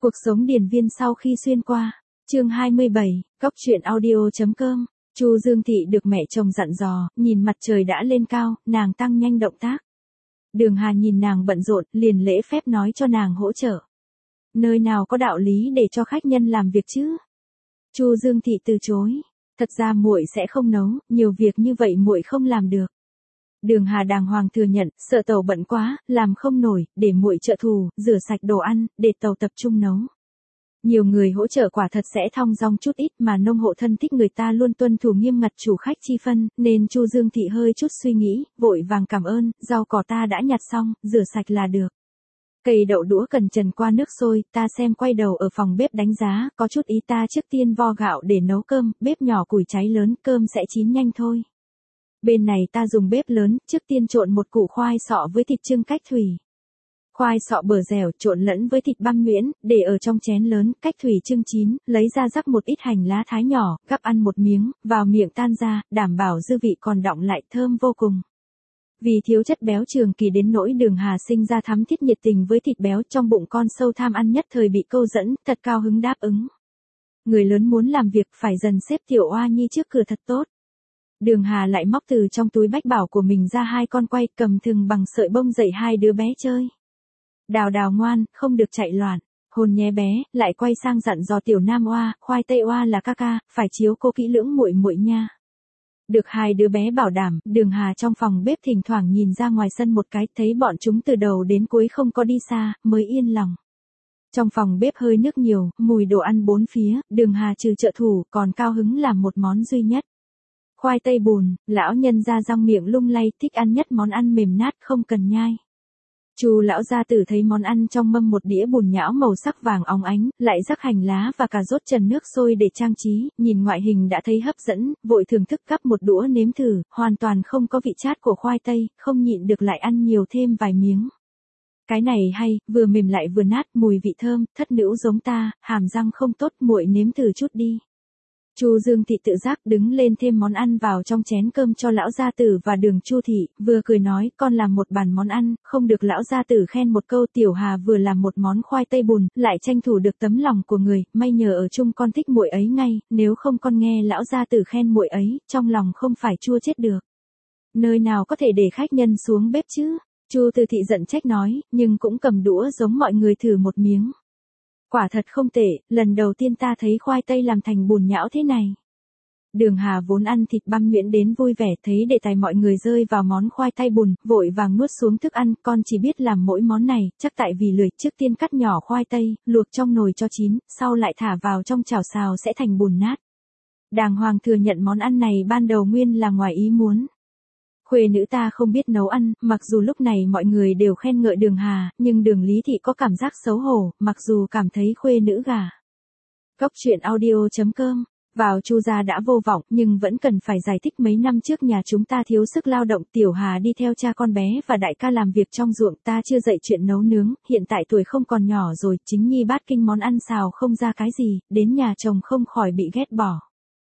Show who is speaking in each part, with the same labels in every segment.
Speaker 1: Cuộc sống điền viên sau khi xuyên qua. Chương 27, Cóc truyện audio.com. Chu Dương Thị được mẹ chồng dặn dò, nhìn mặt trời đã lên cao, nàng tăng nhanh động tác. Đường Hà nhìn nàng bận rộn, liền lễ phép nói cho nàng hỗ trợ. Nơi nào có đạo lý để cho khách nhân làm việc chứ? Chu Dương Thị từ chối. Thật ra muội sẽ không nấu, nhiều việc như vậy muội không làm được. Đường Hà đàng hoàng thừa nhận, sợ tàu bận quá, làm không nổi, để muội trợ thủ, rửa sạch đồ ăn, để tàu tập trung nấu. Nhiều người hỗ trợ quả thật sẽ thong dong chút ít, mà nông hộ thân thích người ta luôn tuân thủ nghiêm ngặt chủ khách chi phân, nên Chu Dương Thị hơi chút suy nghĩ, vội vàng cảm ơn, rau cỏ ta đã nhặt xong, rửa sạch là được. Cây đậu đũa cần trần qua nước sôi, ta xem quay đầu ở phòng bếp đánh giá, có chút ý ta trước tiên vo gạo để nấu cơm, bếp nhỏ củi cháy lớn, cơm sẽ chín nhanh thôi. Bên này ta dùng bếp lớn, trước tiên trộn một củ khoai sọ với thịt chưng cách thủy. Khoai sọ bở dẻo trộn lẫn với thịt băm nhuyễn, để ở trong chén lớn, cách thủy chưng chín, lấy ra rắc một ít hành lá thái nhỏ, gắp ăn một miếng, vào miệng tan ra, đảm bảo dư vị còn đọng lại thơm vô cùng. Vì thiếu chất béo trường kỳ đến nỗi Đường Hà sinh ra thắm thiết nhiệt tình với thịt béo, trong bụng con sâu tham ăn nhất thời bị câu dẫn, thật cao hứng đáp ứng. Người lớn muốn làm việc phải dần xếp tiểu oa nhi trước cửa thật tốt. Đường Hà lại móc từ trong túi bách bảo của mình ra 2 con quay, cầm thừng bằng sợi bông dạy 2 đứa bé chơi. Đào Đào ngoan, không được chạy loạn. Hồn nhé bé, lại quay sang dặn dò tiểu nam oa, khoai tây oa là ca ca, phải chiếu cố kỹ lưỡng muội muội nha. Được 2 đứa bé bảo đảm, Đường Hà trong phòng bếp thỉnh thoảng nhìn ra ngoài sân một cái, thấy bọn chúng từ đầu đến cuối không có đi xa, mới yên lòng. Trong phòng bếp hơi nước nhiều, mùi đồ ăn bốn phía, Đường Hà trừ trợ thủ, còn cao hứng làm một món duy nhất. Khoai tây bùn, lão nhân ra răng miệng lung lay, thích ăn nhất món ăn mềm nát không cần nhai. Chu lão gia tử thấy món ăn trong mâm một đĩa bùn nhão màu sắc vàng óng ánh, lại rắc hành lá và cà rốt trần nước sôi để trang trí, nhìn ngoại hình đã thấy hấp dẫn, vội thưởng thức gắp một đũa nếm thử, hoàn toàn không có vị chát của khoai tây, không nhịn được lại ăn nhiều thêm vài miếng. Cái này hay, vừa mềm lại vừa nát, mùi vị thơm, thất nữ giống ta, hàm răng không tốt, muội nếm thử chút đi. Chu Dương Thị tự giác đứng lên thêm món ăn vào trong chén cơm cho lão gia tử và Đường Chu Thị, vừa cười nói, con làm một bàn món ăn, không được lão gia tử khen một câu. Tiểu Hà vừa làm một món khoai tây bùn, lại tranh thủ được tấm lòng của người, may nhờ ở chung con thích muội ấy ngay, nếu không con nghe lão gia tử khen muội ấy, trong lòng không phải chua chết được. Nơi nào có thể để khách nhân xuống bếp chứ? Chu Từ Thị giận trách nói, nhưng cũng cầm đũa giống mọi người thử một miếng. Quả thật không tệ, lần đầu tiên ta thấy khoai tây làm thành bùn nhão thế này. Đường Hà vốn ăn thịt băm nhuyễn đến vui vẻ, thấy đề tài mọi người rơi vào món khoai tây bùn, vội vàng nuốt xuống thức ăn, con chỉ biết làm mỗi món này, chắc tại vì lười, trước tiên cắt nhỏ khoai tây, luộc trong nồi cho chín, sau lại thả vào trong chảo xào sẽ thành bùn nát. Đàng hoàng thừa nhận món ăn này ban đầu nguyên là ngoài ý muốn. Khuê nữ ta không biết nấu ăn, mặc dù lúc này mọi người đều khen ngợi Đường Hà, nhưng Đường Lý Thị có cảm giác xấu hổ, mặc dù cảm thấy khuê nữ gà. Cóc truyện audio.com. Vào Chu gia đã vô vọng, nhưng vẫn cần phải giải thích mấy năm trước nhà chúng ta thiếu sức lao động, Tiểu Hà đi theo cha con bé và đại ca làm việc trong ruộng, ta chưa dạy chuyện nấu nướng, hiện tại tuổi không còn nhỏ rồi, chính nhi bát kinh món ăn xào không ra cái gì, đến nhà chồng không khỏi bị ghét bỏ.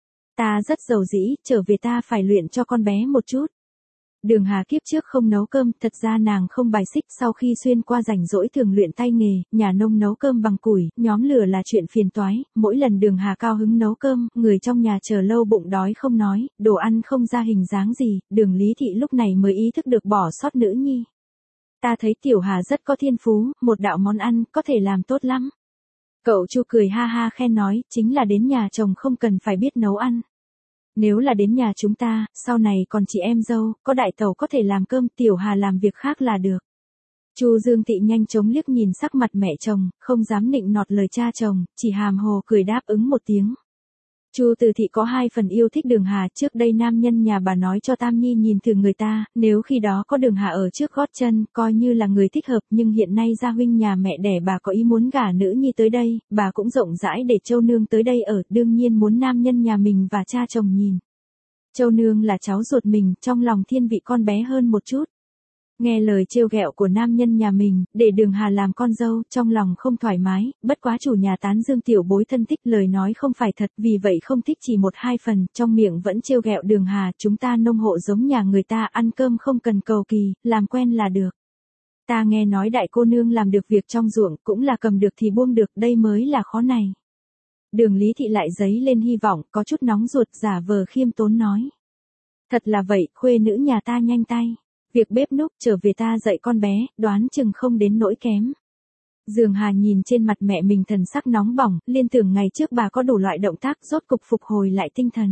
Speaker 1: Ta rất giàu dĩ, trở về ta phải luyện cho con bé một chút. Đường Hà kiếp trước không nấu cơm, thật ra nàng không bài xích, sau khi xuyên qua rảnh rỗi thường luyện tay nghề, nhà nông nấu cơm bằng củi, nhóm lửa là chuyện phiền toái, mỗi lần Đường Hà cao hứng nấu cơm, người trong nhà chờ lâu bụng đói không nói, đồ ăn không ra hình dáng gì, Đường Lý Thị lúc này mới ý thức được bỏ sót nữ nhi. Ta thấy Tiểu Hà rất có thiên phú, một đạo món ăn, có thể làm tốt lắm. Cậu Chu cười ha ha khen nói, chính là đến nhà chồng không cần phải biết nấu ăn. Nếu là đến nhà chúng ta, sau này còn chị em dâu, có đại tẩu có thể làm cơm, Tiểu Hà làm việc khác là được. Chu Dương Thị nhanh chóng liếc nhìn sắc mặt mẹ chồng, không dám nịnh nọt lời cha chồng, chỉ hàm hồ cười đáp ứng một tiếng. Chu Từ Thị có 2 phần yêu thích Đường Hà, trước đây nam nhân nhà bà nói cho Tam Nhi nhìn thử người ta, nếu khi đó có Đường Hà ở trước gót chân, coi như là người thích hợp, nhưng hiện nay gia huynh nhà mẹ đẻ bà có ý muốn gả nữ nhi tới đây, bà cũng rộng rãi để Châu Nương tới đây ở, đương nhiên muốn nam nhân nhà mình và cha chồng nhìn. Châu Nương là cháu ruột mình, trong lòng thiên vị con bé hơn một chút. Nghe lời trêu ghẹo của nam nhân nhà mình, để Đường Hà làm con dâu, trong lòng không thoải mái, bất quá chủ nhà tán dương tiểu bối thân thích, lời nói không phải thật, vì vậy không thích chỉ 1-2 phần, trong miệng vẫn trêu ghẹo Đường Hà, chúng ta nông hộ giống nhà người ta, ăn cơm không cần cầu kỳ, làm quen là được. Ta nghe nói đại cô nương làm được việc trong ruộng cũng là cầm được thì buông được, đây mới là khó này. Đường Lý Thị lại dấy lên hy vọng, có chút nóng ruột, giả vờ khiêm tốn nói. Thật là vậy, khuê nữ nhà ta nhanh tay. Việc bếp núc trở về ta dạy con bé, đoán chừng không đến nỗi kém. Dương Hà nhìn trên mặt mẹ mình thần sắc nóng bỏng, liên tưởng ngày trước bà có đủ loại động tác, rốt cục phục hồi lại tinh thần.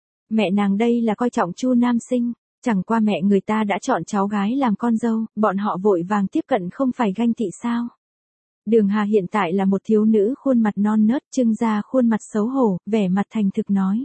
Speaker 1: Mẹ nàng đây là coi trọng Chu Nam Sinh, chẳng qua mẹ người ta đã chọn cháu gái làm con dâu, bọn họ vội vàng tiếp cận không phải ganh tị sao. Đường Hà hiện tại là một thiếu nữ khuôn mặt non nớt, trưng ra khuôn mặt xấu hổ, vẻ mặt thành thực nói.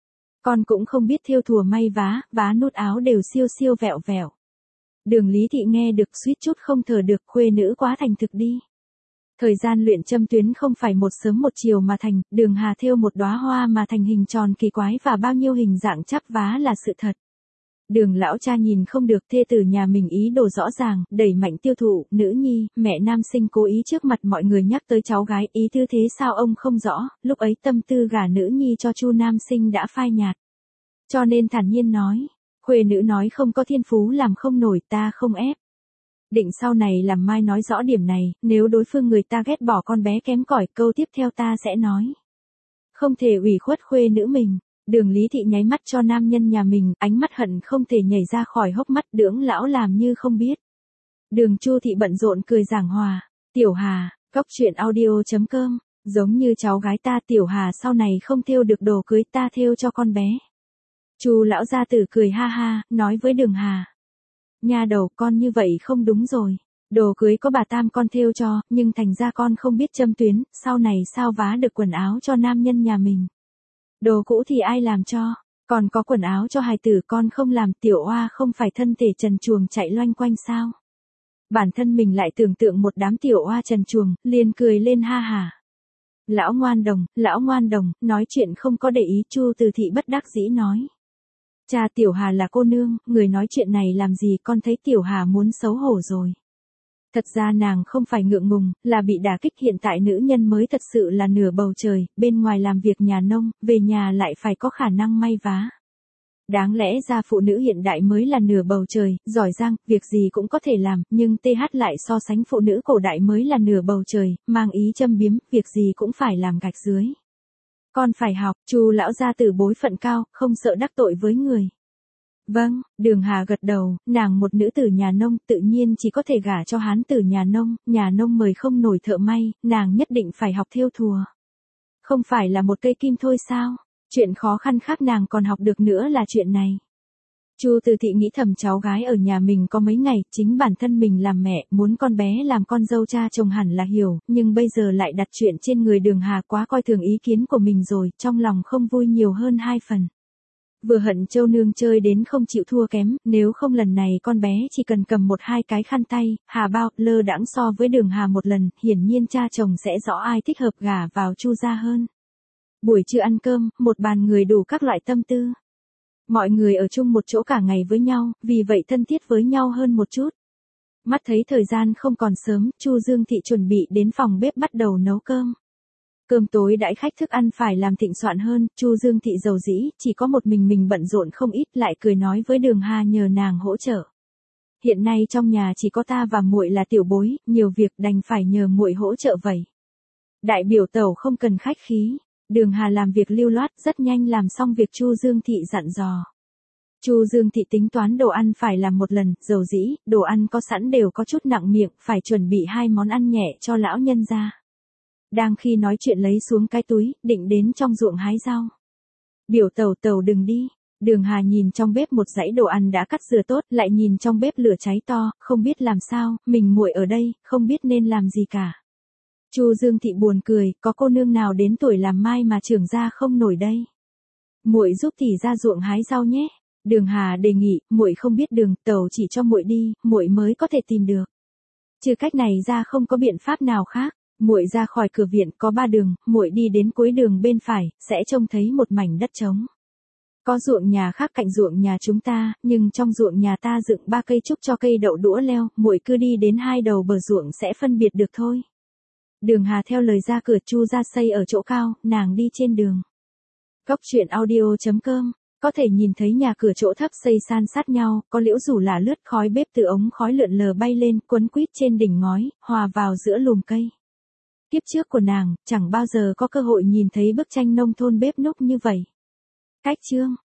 Speaker 1: Con cũng không biết thêu thùa may vá nút áo đều siêu siêu vẹo vẹo. Đường Lý Thị nghe được suýt chút không thở được, khuê nữ quá thành thực đi. Thời gian luyện châm tuyến không phải một sớm một chiều mà thành, Đường Hà thêu một đóa hoa mà thành hình tròn kỳ quái và bao nhiêu hình dạng chắp vá là sự thật. Đường lão cha nhìn không được thê tử nhà mình ý đồ rõ ràng, đẩy mạnh tiêu thụ, nữ nhi, mẹ Nam Sinh cố ý trước mặt mọi người nhắc tới cháu gái, ý tư thế sao ông không rõ, lúc ấy tâm tư gả nữ nhi cho Chu Nam Sinh đã phai nhạt. Cho nên thản nhiên nói, khuê nữ nói không có thiên phú làm không nổi, ta không ép. Định sau này làm mai nói rõ điểm này, nếu đối phương người ta ghét bỏ con bé kém cỏi, câu tiếp theo ta sẽ nói. Không thể ủy khuất khuê nữ mình. Đường Lý Thị nháy mắt cho nam nhân nhà mình, ánh mắt hận không thể nhảy ra khỏi hốc mắt, Đường lão làm như không biết. Đường Chu Thị bận rộn cười giảng hòa, Tiểu Hà, góc truyện audio.com, giống như cháu gái ta Tiểu Hà sau này không thêu được đồ cưới ta thêu cho con bé. Chu lão gia tử cười ha ha, nói với Đường Hà. Nha đầu, con như vậy không đúng rồi. Đồ cưới có bà Tam con thêu cho, nhưng thành ra con không biết châm tuyến, sau này sao vá được quần áo cho nam nhân nhà mình. Đồ cũ thì ai làm cho, còn có quần áo cho hài tử con không làm, Tiểu Oa không phải thân thể trần truồng chạy loanh quanh sao. Bản thân mình lại tưởng tượng một đám Tiểu Oa trần truồng, liền cười lên ha hả. Lão ngoan đồng, nói chuyện không có để ý, Chu Từ Thị bất đắc dĩ nói. Cha Tiểu Hà là cô nương, người nói chuyện này làm gì, con thấy Tiểu Hà muốn xấu hổ rồi. Thật ra nàng không phải ngượng ngùng, là bị đả kích, hiện tại nữ nhân mới thật sự là nửa bầu trời, bên ngoài làm việc nhà nông, về nhà lại phải có khả năng may vá. Đáng lẽ ra phụ nữ hiện đại mới là nửa bầu trời, giỏi giang, việc gì cũng có thể làm, nhưng TH lại so sánh phụ nữ cổ đại mới là nửa bầu trời, mang ý châm biếm, việc gì cũng phải làm gạch dưới. Con phải học, Chu lão gia tử bối phận cao, không sợ đắc tội với người. Vâng, Đường Hà gật đầu, nàng một nữ tử nhà nông tự nhiên chỉ có thể gả cho hán tử nhà nông mời không nổi thợ may, nàng nhất định phải học thêu thùa. Không phải là một cây kim thôi sao, chuyện khó khăn khác nàng còn học được nữa là chuyện này. Chu Từ Thị nghĩ thầm cháu gái ở nhà mình có mấy ngày, chính bản thân mình làm mẹ, muốn con bé làm con dâu cha chồng hẳn là hiểu, nhưng bây giờ lại đặt chuyện trên người Đường Hà, quá coi thường ý kiến của mình rồi, trong lòng không vui nhiều hơn 2 phần. Vừa hận Châu nương chơi đến không chịu thua kém, nếu không lần này con bé chỉ cần cầm 1-2 cái khăn tay, hà bao, lơ đãng so với Đường Hà một lần, hiển nhiên cha chồng sẽ rõ ai thích hợp gả vào Chu gia hơn. Buổi trưa ăn cơm, một bàn người đủ các loại tâm tư. Mọi người ở chung một chỗ cả ngày với nhau, vì vậy thân thiết với nhau hơn một chút. Mắt thấy thời gian không còn sớm, Chu Dương Thị chuẩn bị đến phòng bếp bắt đầu nấu cơm. Cơm tối đãi khách, thức ăn phải làm thịnh soạn hơn, Chu Dương Thị dầu dĩ, chỉ có một mình bận rộn không ít, lại cười nói với Đường Hà nhờ nàng hỗ trợ. Hiện nay trong nhà chỉ có ta và muội là tiểu bối, nhiều việc đành phải nhờ muội hỗ trợ vậy. Đại biểu tẩu không cần khách khí. Đường Hà làm việc lưu loát, rất nhanh làm xong việc Chu Dương Thị dặn dò. Chu Dương Thị tính toán đồ ăn phải làm một lần, dầu dĩ, đồ ăn có sẵn đều có chút nặng miệng, phải chuẩn bị 2 món ăn nhẹ cho lão nhân gia. Đang khi nói chuyện lấy xuống cái túi, định đến trong ruộng hái rau. Biểu tẩu đừng đi. Đường Hà nhìn trong bếp một dãy đồ ăn đã cắt rửa tốt, lại nhìn trong bếp lửa cháy to, không biết làm sao, mình muội ở đây, không biết nên làm gì cả. Chu Dương Thị buồn cười, có cô nương nào đến tuổi làm mai mà trưởng ra không nổi đây. Muội giúp tỷ ra ruộng hái rau nhé. Đường Hà đề nghị, muội không biết đường, tẩu chỉ cho muội đi, muội mới có thể tìm được. Trừ cách này ra không có biện pháp nào khác. Muội ra khỏi cửa viện có 3 đường, muội đi đến cuối đường bên phải, sẽ trông thấy một mảnh đất trống. Có ruộng nhà khác cạnh ruộng nhà chúng ta, nhưng trong ruộng nhà ta dựng 3 cây trúc cho cây đậu đũa leo, muội cứ đi đến 2 đầu bờ ruộng sẽ phân biệt được thôi. Đường Hà theo lời ra cửa, Chu gia xây ở chỗ cao, nàng đi trên đường. Góc truyện audio.com Có thể nhìn thấy nhà cửa chỗ thấp xây san sát nhau, có liễu rủ là lướt khói bếp từ ống khói lượn lờ bay lên, quấn quýt trên đỉnh ngói, hòa vào giữa lùm cây. Kiếp trước của nàng, chẳng bao giờ có cơ hội nhìn thấy bức tranh nông thôn bếp núc như vậy. Cách chương